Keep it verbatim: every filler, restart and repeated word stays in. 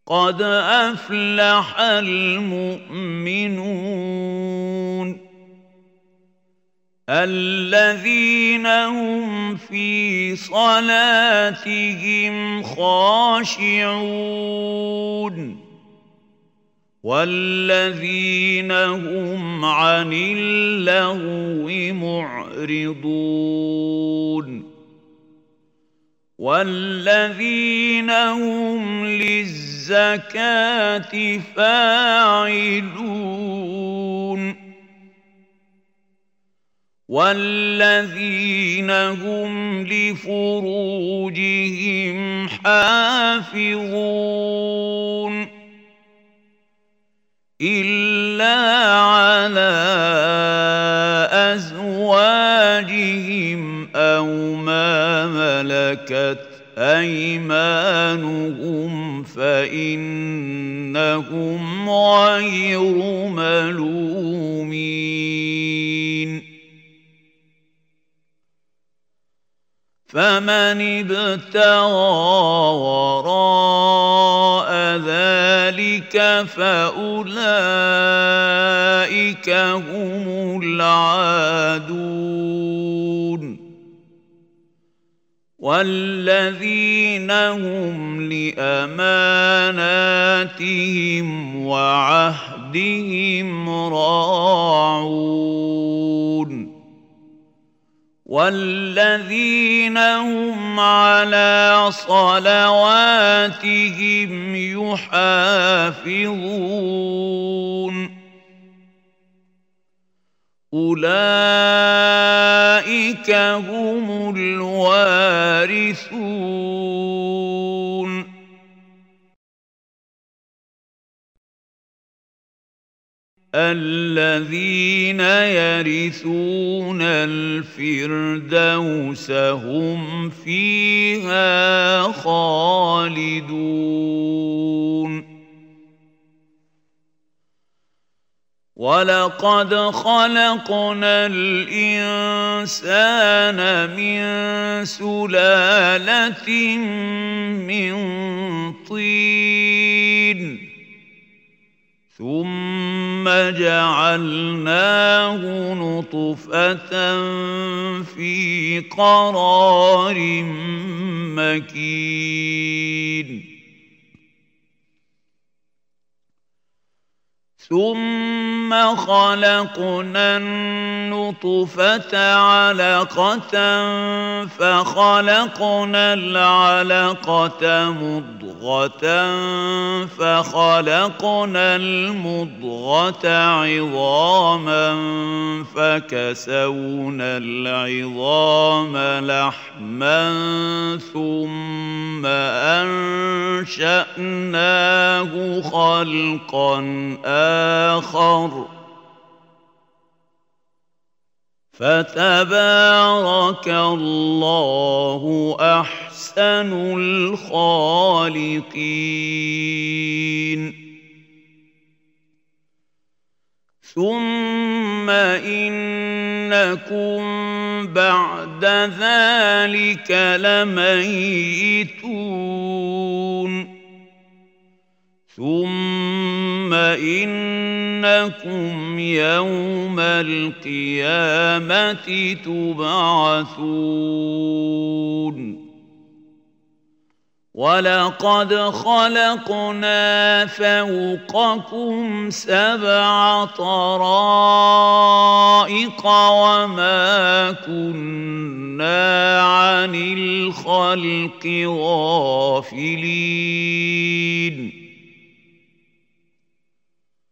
قد أفلح المؤمنون الذين هم في صلاتهم خاشعون والذين هم عن اللغو معرضون والذين هم للزكاة فاعلون والذين هم لفروجهم حافظون إلا على أزواجهم أو ما ملكت أيمانهم فإنهم غير ملومين فمن ابتغى وراء ذلك فأولئك هم العادون والذين هم لأماناتهم وعهدهم راعون والذين هم على صلواتهم يحافظون أولئك هم الوارثون الذين يرثون الفردوس هم فيها خالدون ولقد خلقنا الإنسان من سلالة من طين ثم جعلناه نطفة في قرار مكين ثم خلقنا النطفة علقة فخلقنا العلقة مضغة فخلقنا المضغة عظاما فكسونا العظام لحما ثم أنشأناه خلقا آخر فتبارك الله أحسن الخالقين ثم إنكم بعد ذلك لميتون ثم إنكم يوم القيامة تبعثون ولقد خلقنا فوقكم سبع طرائق وما كنا عن الخلق غافلين